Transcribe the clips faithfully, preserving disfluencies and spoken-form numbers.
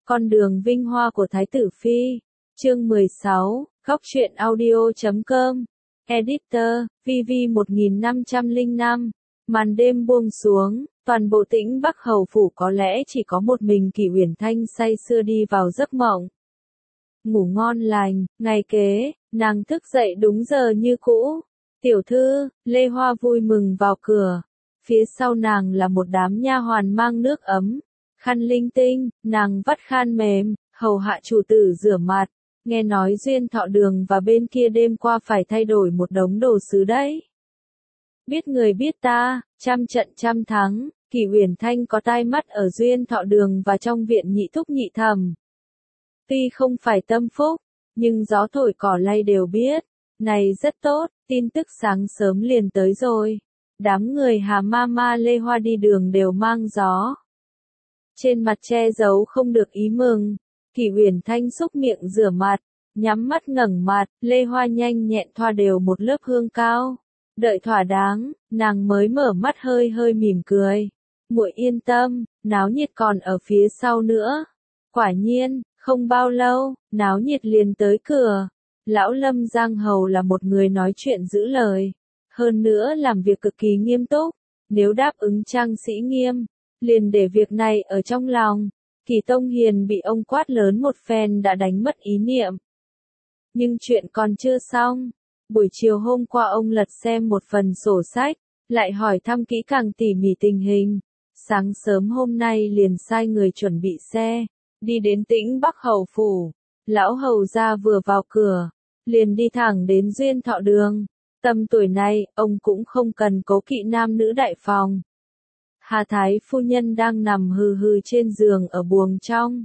Con đường vinh hoa của Thái tử Phi. Chương mười sáu, Góc truyện audio chấm com. Editor, vê vê một nghìn năm trăm lẻ năm. Màn đêm buông xuống, toàn bộ Tĩnh Bắc hầu phủ có lẽ chỉ có một mình Kỷ Uyển Thanh say sưa đi vào giấc mộng. Ngủ ngon lành, ngày kế, nàng thức dậy đúng giờ như cũ. Tiểu thư, Lê Hoa vui mừng vào cửa. Phía sau nàng là một đám nha hoàn mang nước ấm, khăn linh tinh, nàng vắt khan mềm, hầu hạ chủ tử rửa mặt. Nghe nói Duyên Thọ Đường và bên kia đêm qua phải thay đổi một đống đồ sứ đấy. Biết người biết ta, trăm trận trăm thắng, Kỷ Uyển Thanh có tai mắt ở Duyên Thọ Đường và trong viện nhị thúc nhị thẩm. Tuy không phải tâm phúc, nhưng gió thổi cỏ lay đều biết. Này rất tốt, tin tức sáng sớm liền tới rồi. Đám người Hà Mama Lê Hoa đi đường đều mang gió. Trên mặt che giấu không được ý mừng. Kỷ Uyển Thanh xúc miệng rửa mặt, nhắm mắt ngẩng mặt, Lê Hoa nhanh nhẹn thoa đều một lớp hương cao. Đợi thỏa đáng, nàng mới mở mắt hơi hơi mỉm cười. Muội yên tâm, náo nhiệt còn ở phía sau nữa. Quả nhiên, không bao lâu, náo nhiệt liền tới cửa. Lão Lâm Giang Hầu là một người nói chuyện giữ lời. Hơn nữa làm việc cực kỳ nghiêm túc. Nếu đáp ứng trang sĩ nghiêm, liền để việc này ở trong lòng. Kỳ Tông Hiền bị ông quát lớn một phen đã đánh mất ý niệm. Nhưng chuyện còn chưa xong. Buổi chiều hôm qua ông lật xem một phần sổ sách, lại hỏi thăm kỹ càng tỉ mỉ tình hình. Sáng sớm hôm nay liền sai người chuẩn bị xe, đi đến Tĩnh Bắc hầu phủ. Lão hầu gia vừa vào cửa, liền đi thẳng đến Duyên Thọ Đường. Tầm tuổi này, ông cũng không cần cố kỵ nam nữ đại phòng. Hà Thái phu nhân đang nằm hừ hừ trên giường ở buồng trong.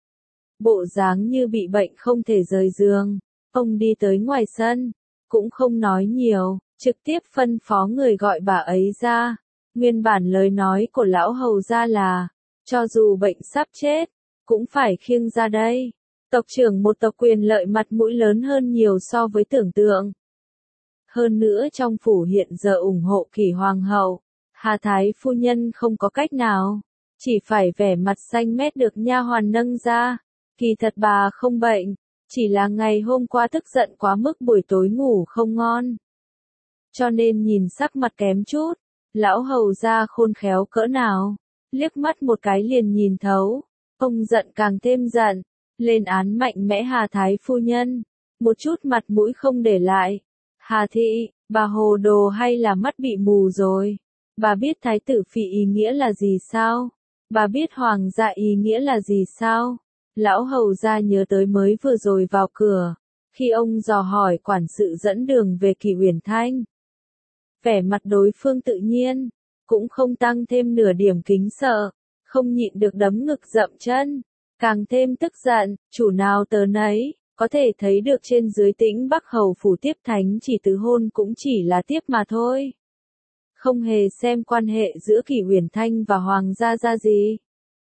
Bộ dáng như bị bệnh không thể rời giường. Ông đi tới ngoài sân, cũng không nói nhiều, trực tiếp phân phó người gọi bà ấy ra. Nguyên bản lời nói của lão hầu gia là, cho dù bệnh sắp chết, cũng phải khiêng ra đây. Tộc trưởng một tộc quyền lợi mặt mũi lớn hơn nhiều so với tưởng tượng. Hơn nữa trong phủ hiện giờ ủng hộ Kỷ hoàng hậu, Hà Thái phu nhân không có cách nào, chỉ phải vẻ mặt xanh mét được nha hoàn nâng ra. Kỳ thật bà không bệnh, chỉ là ngày hôm qua tức giận quá mức buổi tối ngủ không ngon. Cho nên nhìn sắc mặt kém chút, lão hầu gia khôn khéo cỡ nào, liếc mắt một cái liền nhìn thấu. Ông giận càng thêm giận, lên án mạnh mẽ Hà Thái phu nhân, một chút mặt mũi không để lại. Hà thị, bà hồ đồ hay là mắt bị mù rồi? Bà biết Thái tử Phi ý nghĩa là gì sao? Bà biết hoàng gia ý nghĩa là gì sao? Lão hầu gia nhớ tới mới vừa rồi vào cửa, khi ông dò hỏi quản sự dẫn đường về Kỷ Uyển Thanh. Vẻ mặt đối phương tự nhiên, cũng không tăng thêm nửa điểm kính sợ, không nhịn được đấm ngực dậm chân, càng thêm tức giận, chủ nào tớ nấy, có thể thấy được trên dưới Tĩnh Bắc hầu phủ tiếp thánh chỉ tứ hôn cũng chỉ là tiếp mà thôi. Không hề xem quan hệ giữa Kỷ Uyển Thanh và hoàng gia ra gì.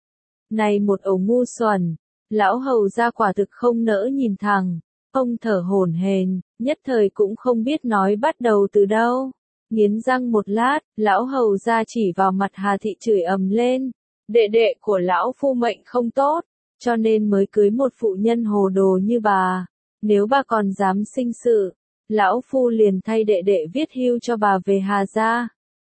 Này một ổ ngu xuẩn, lão hầu gia quả thực không nỡ nhìn thẳng, ông thở hổn hển, nhất thời cũng không biết nói bắt đầu từ đâu. Nghiến răng một lát, lão hầu gia chỉ vào mặt Hà thị chửi ầm lên, đệ đệ của lão phu mệnh không tốt, cho nên mới cưới một phụ nhân hồ đồ như bà. Nếu bà còn dám sinh sự, lão phu liền thay đệ đệ viết hưu cho bà về Hà gia.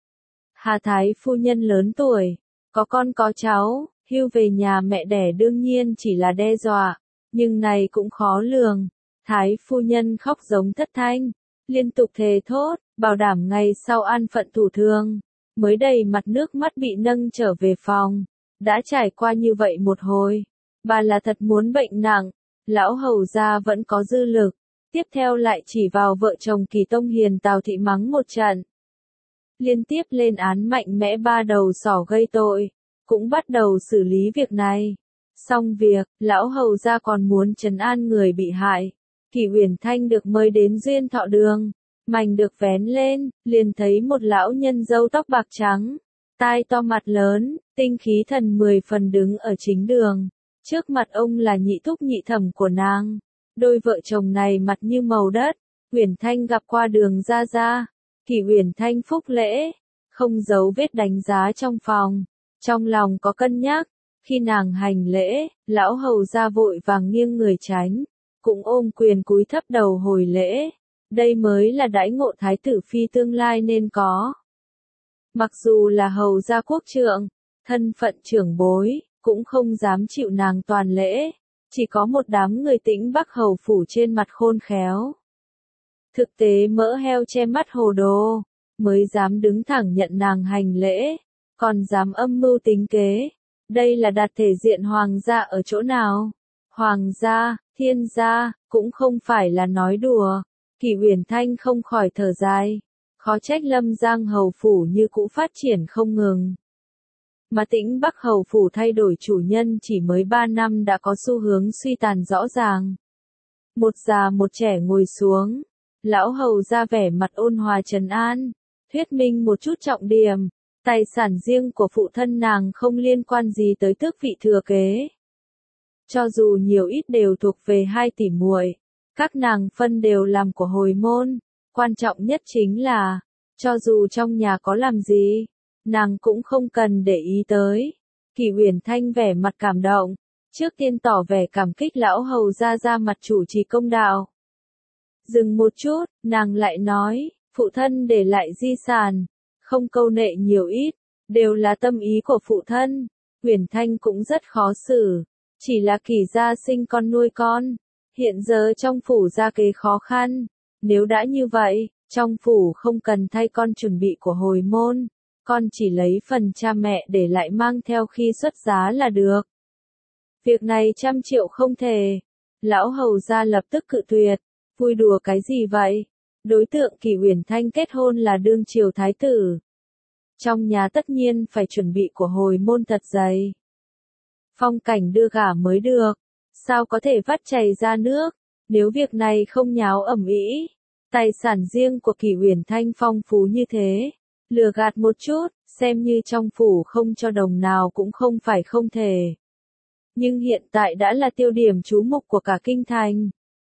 Hà Thái phu nhân lớn tuổi, có con có cháu, hưu về nhà mẹ đẻ đương nhiên chỉ là đe dọa, nhưng này cũng khó lường. Thái phu nhân khóc giống thất thanh, liên tục thề thốt, bảo đảm ngày sau an phận thủ thường. Mới đầy mặt nước mắt bị nâng trở về phòng. Đã trải qua như vậy một hồi, bà là thật muốn bệnh nặng. Lão hầu gia vẫn có dư lực, tiếp theo lại chỉ vào vợ chồng Kỳ Tông Hiền Tào thị mắng một trận. Liên tiếp lên án mạnh mẽ ba đầu sỏ gây tội, cũng bắt đầu xử lý việc này. Xong việc, lão hầu gia còn muốn trấn an người bị hại. Kỷ Uyển Thanh được mời đến Duyên Thọ Đường, mảnh được vén lên, liền thấy một lão nhân râu tóc bạc trắng, tai to mặt lớn, tinh khí thần mười phần đứng ở chính đường. Trước mặt ông là nhị thúc nhị thẩm của nàng. Đôi vợ chồng này mặt như màu đất. Uyển Thanh gặp qua Đường gia gia. Kỷ Uyển Thanh phúc lễ, không giấu vết đánh giá trong phòng. Trong lòng có cân nhắc, Khi nàng hành lễ, lão hầu gia vội vàng nghiêng người tránh, cũng ôm quyền cúi thấp đầu hồi lễ. Đây mới là đãi ngộ thái tử phi tương lai nên có. Mặc dù là hầu gia quốc trượng, thân phận trưởng bối, cũng không dám chịu nàng toàn lễ, chỉ có một đám người Tĩnh Bắc hầu phủ trên mặt khôn khéo. Thực tế mỡ heo che mắt hồ đồ, mới dám đứng thẳng nhận nàng hành lễ, còn dám âm mưu tính kế. Đây là đặt thể diện hoàng gia ở chỗ nào? Hoàng gia, thiên gia, cũng không phải là nói đùa. Kỷ Uyển Thanh không khỏi thở dài. Khó trách Lâm Giang hầu phủ như cũ phát triển không ngừng. Mà Tĩnh Bắc hầu phủ thay đổi chủ nhân chỉ mới ba năm đã có xu hướng suy tàn rõ ràng. Một già một trẻ ngồi xuống. Lão hầu ra vẻ mặt ôn hòa trấn an. Thuyết minh một chút trọng điểm. Tài sản riêng của phụ thân nàng không liên quan gì tới tước vị thừa kế. Cho dù nhiều ít đều thuộc về hai tỷ muội, các nàng phân đều làm của hồi môn. Quan trọng nhất chính là, cho dù trong nhà có làm gì, nàng cũng không cần để ý tới. Kỷ Uyển Thanh vẻ mặt cảm động, trước tiên tỏ vẻ cảm kích lão hầu ra ra mặt chủ trì công đạo. Dừng một chút, nàng lại nói, phụ thân để lại di sản, không câu nệ nhiều ít, đều là tâm ý của phụ thân. Uyển Thanh cũng rất khó xử, chỉ là Kỷ gia sinh con nuôi con, hiện giờ trong phủ gia kế khó khăn. Nếu đã như vậy, trong phủ không cần thay con chuẩn bị của hồi môn, con chỉ lấy phần cha mẹ để lại mang theo khi xuất giá là được. Việc này trăm triệu không thể. Lão hầu gia lập tức cự tuyệt, vui đùa cái gì vậy? Đối tượng Kỷ Uyển Thanh kết hôn là đương triều thái tử. Trong nhà tất nhiên phải chuẩn bị của hồi môn thật dày. Phong cảnh đưa gả mới được, sao có thể vắt chảy ra nước, nếu việc này không nháo ầm ĩ. Tài sản riêng của Kỷ Uyển Thanh phong phú như thế, lừa gạt một chút, xem như trong phủ không cho đồng nào cũng không phải không thể. Nhưng hiện tại đã là tiêu điểm chú mục của cả kinh thành.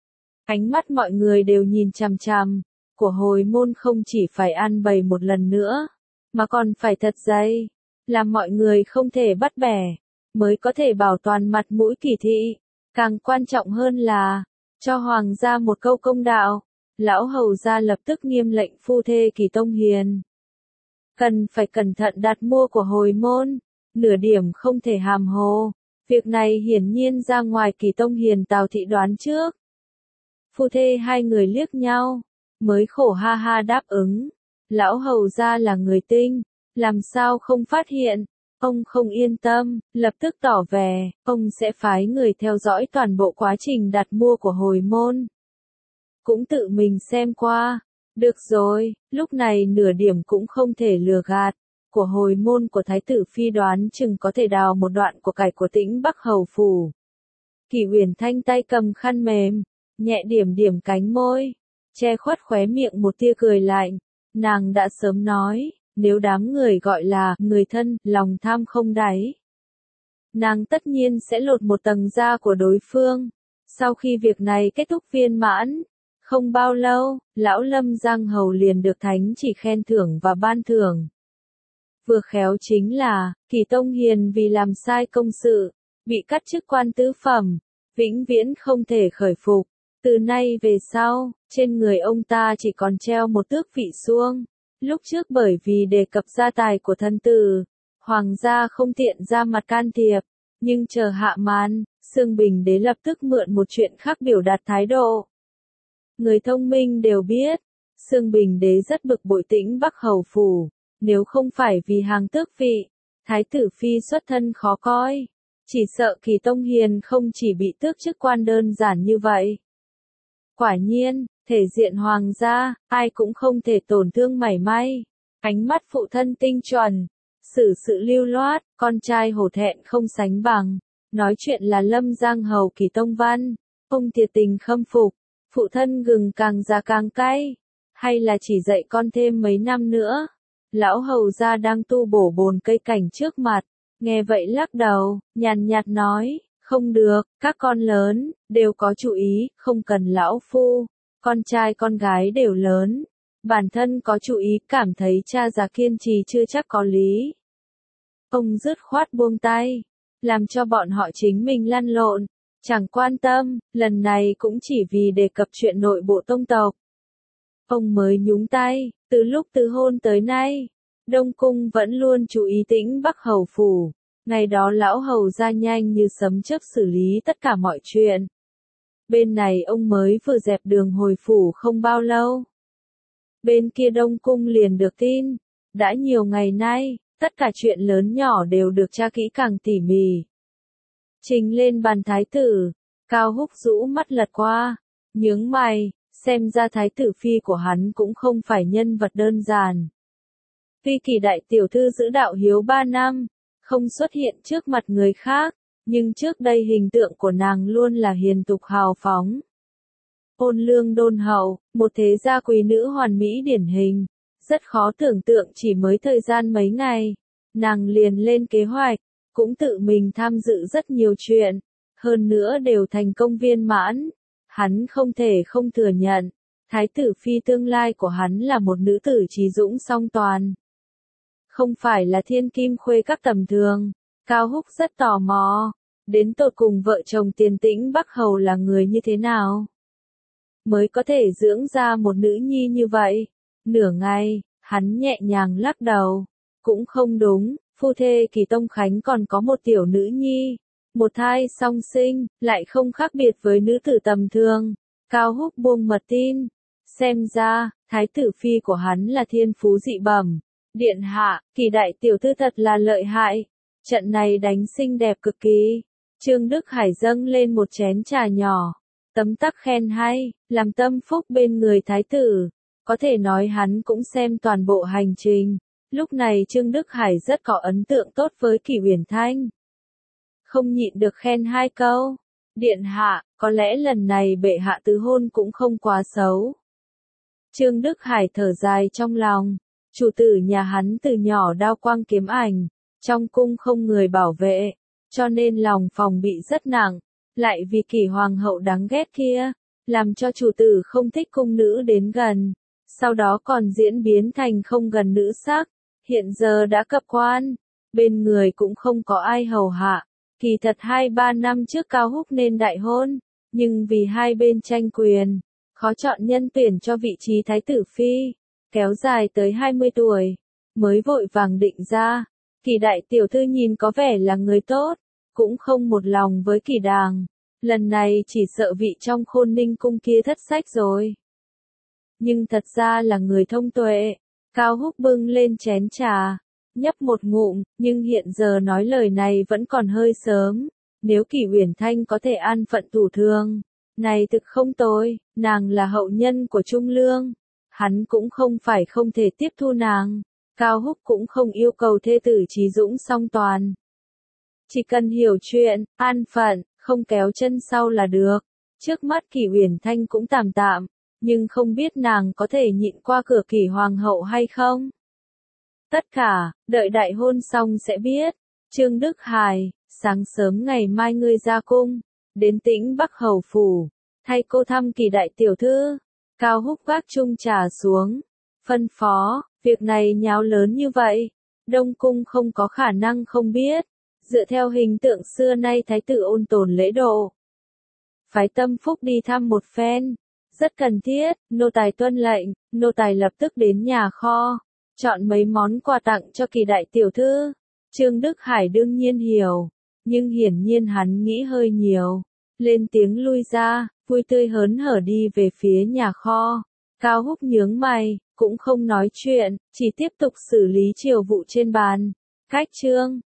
Ánh mắt mọi người đều nhìn chằm chằm, của hồi môn không chỉ phải ăn bày một lần nữa, mà còn phải thật dày, làm mọi người không thể bắt bẻ, mới có thể bảo toàn mặt mũi Kỷ thị. Càng quan trọng hơn là, cho hoàng gia một câu công đạo. Lão hầu gia lập tức nghiêm lệnh phu thê Kỷ Tông Hiền. Cần phải cẩn thận đặt mua của hồi môn, nửa điểm không thể hàm hồ. Việc này hiển nhiên ra ngoài Kỷ Tông Hiền Tào thị đoán trước. Phu thê hai người liếc nhau, mới khổ ha ha đáp ứng. Lão hầu gia là người tinh, làm sao không phát hiện. Ông không yên tâm, lập tức tỏ vẻ, ông sẽ phái người theo dõi toàn bộ quá trình đặt mua của hồi môn. Cũng tự mình xem qua. Được rồi, lúc này nửa điểm cũng không thể lừa gạt. Của hồi môn của thái tử phi đoán chừng có thể đào một đoạn của cải của Tĩnh Bắc hầu phủ. Kỷ Uyển Thanh tay cầm khăn mềm, nhẹ điểm điểm cánh môi, che khuất khóe miệng một tia cười lạnh. Nàng đã sớm nói, nếu đám người gọi là người thân, lòng tham không đáy, nàng tất nhiên sẽ lột một tầng da của đối phương. Sau khi việc này kết thúc viên mãn, không bao lâu, lão Lâm Giang hầu liền được thánh chỉ khen thưởng và ban thưởng. Vừa khéo chính là, Kỷ Tông Hiền vì làm sai công sự, bị cắt chức quan tứ phẩm, vĩnh viễn không thể khởi phục. Từ nay về sau, trên người ông ta chỉ còn treo một tước vị suông. Lúc trước bởi vì đề cập gia tài của thân tử, hoàng gia không tiện ra mặt can thiệp, nhưng chờ hạ màn, Xương Bình Đế lập tức mượn một chuyện khác biểu đạt thái độ. Người thông minh đều biết, Xương Bình Đế rất bực bội Tĩnh Bắc hầu phủ, nếu không phải vì hàng tước vị, thái tử phi xuất thân khó coi, chỉ sợ Kỷ Tông Hiền không chỉ bị tước chức quan đơn giản như vậy. Quả nhiên, thể diện hoàng gia, ai cũng không thể tổn thương mảy may. Ánh mắt phụ thân tinh chuẩn, xử sự lưu loát, con trai hổ thẹn không sánh bằng. Nói chuyện là Lâm Giang hầu Kỷ Tông Văn, ông thiệt tình khâm phục. Phụ thân gừng càng già càng cay, hay là chỉ dạy con thêm mấy năm nữa. Lão hầu gia đang tu bổ bồn cây cảnh trước mặt, nghe vậy lắc đầu, nhàn nhạt nói, không được, các con lớn, đều có chủ ý, không cần lão phu, con trai con gái đều lớn, bản thân có chủ ý cảm thấy cha già kiên trì chưa chắc có lý. Ông dứt khoát buông tay, làm cho bọn họ chính mình lăn lộn, chẳng quan tâm, lần này cũng chỉ vì đề cập chuyện nội bộ tông tộc. Ông mới nhúng tay, từ lúc từ hôn tới nay, Đông Cung vẫn luôn chú ý Tĩnh Bắc Hầu phủ, ngày đó lão hầu ra nhanh như sấm chớp xử lý tất cả mọi chuyện. Bên này ông mới vừa dẹp đường hồi phủ không bao lâu. Bên kia Đông Cung liền được tin, đã nhiều ngày nay, tất cả chuyện lớn nhỏ đều được tra kỹ càng tỉ mỉ. Trình lên bàn thái tử, Cao Húc rũ mắt lật qua, nhướng mày, xem ra thái tử phi của hắn cũng không phải nhân vật đơn giản. Tuy Kỳ đại tiểu thư giữ đạo hiếu ba năm, không xuất hiện trước mặt người khác, nhưng trước đây hình tượng của nàng luôn là hiền tục hào phóng. Ôn lương đôn hậu, một thế gia quý nữ hoàn mỹ điển hình, rất khó tưởng tượng chỉ mới thời gian mấy ngày, nàng liền lên kế hoạch, cũng tự mình tham dự rất nhiều chuyện, hơn nữa đều thành công viên mãn. Hắn không thể không thừa nhận, thái tử phi tương lai của hắn là một nữ tử trí dũng song toàn. Không phải là thiên kim khuê các tầm thường. Cao Húc rất tò mò, đến tột cùng vợ chồng Tiền Tĩnh Bắc Hầu là người như thế nào, mới có thể dưỡng ra một nữ nhi như vậy. Nửa ngày, hắn nhẹ nhàng lắc đầu, cũng không đúng, phu thê Kỳ Tông Khánh còn có một tiểu nữ nhi, một thai song sinh, lại không khác biệt với nữ tử tầm thường. Cao Húc buông mật tin, xem ra, thái tử phi của hắn là thiên phú dị bẩm. Điện hạ, Kỳ đại tiểu thư thật là lợi hại, trận này đánh xinh đẹp cực kỳ. Trương Đức Hải dâng lên một chén trà nhỏ, tấm tắc khen hay, làm tâm phúc bên người thái tử, có thể nói hắn cũng xem toàn bộ hành trình. Lúc này Trương Đức Hải rất có ấn tượng tốt với Kỳ Uyển Thanh. Không nhịn được khen hai câu, điện hạ, có lẽ lần này bệ hạ tứ hôn cũng không quá xấu. Trương Đức Hải thở dài trong lòng, chủ tử nhà hắn từ nhỏ đao quang kiếm ảnh, trong cung không người bảo vệ, cho nên lòng phòng bị rất nặng, lại vì Kỳ hoàng hậu đáng ghét kia, làm cho chủ tử không thích cung nữ đến gần, sau đó còn diễn biến thành không gần nữ sắc, hiện giờ đã cập quan, bên người cũng không có ai hầu hạ. Kỳ thật hai ba năm trước Cao Húc nên đại hôn, nhưng vì hai bên tranh quyền, khó chọn nhân tuyển cho vị trí thái tử phi, kéo dài tới hai mươi tuổi, mới vội vàng định ra. Kỳ đại tiểu thư nhìn có vẻ là người tốt, cũng không một lòng với Kỳ đàng, lần này chỉ sợ vị trong Khôn Ninh cung kia thất sách rồi. Nhưng thật ra là người thông tuệ. Cao Húc bưng lên chén trà, nhấp một ngụm, nhưng hiện giờ nói lời này vẫn còn hơi sớm. Nếu Kỳ Uyển Thanh có thể an phận thủ thường, này thực không tồi, nàng là hậu nhân của Trung Lương, hắn cũng không phải không thể tiếp thu nàng. Cao Húc cũng không yêu cầu thê tử trí dũng song toàn, chỉ cần hiểu chuyện, an phận, không kéo chân sau là được. Trước mắt Kỳ Uyển Thanh cũng tạm tạm, nhưng không biết nàng có thể nhịn qua cửa Kỳ hoàng hậu hay không. Tất cả, đợi đại hôn xong sẽ biết. Trương Đức Hải, sáng sớm ngày mai ngươi ra cung, đến Tĩnh Bắc Hầu phủ, thay cô thăm Kỳ đại tiểu thư. Cao Húc gác chung trà xuống, phân phó, việc này nháo lớn như vậy, Đông Cung không có khả năng không biết. Dựa theo hình tượng xưa nay thái tử ôn tồn lễ độ, phái tâm phúc đi thăm một phen, rất cần thiết. Nô tài tuân lệnh, nô tài lập tức đến nhà kho, chọn mấy món quà tặng cho Kỳ đại tiểu thư. Trương Đức Hải đương nhiên hiểu, nhưng hiển nhiên hắn nghĩ hơi nhiều, lên tiếng lui ra, vui tươi hớn hở đi về phía nhà kho. Cao Húc nhướng mày, cũng không nói chuyện, chỉ tiếp tục xử lý triều vụ trên bàn. Cách chương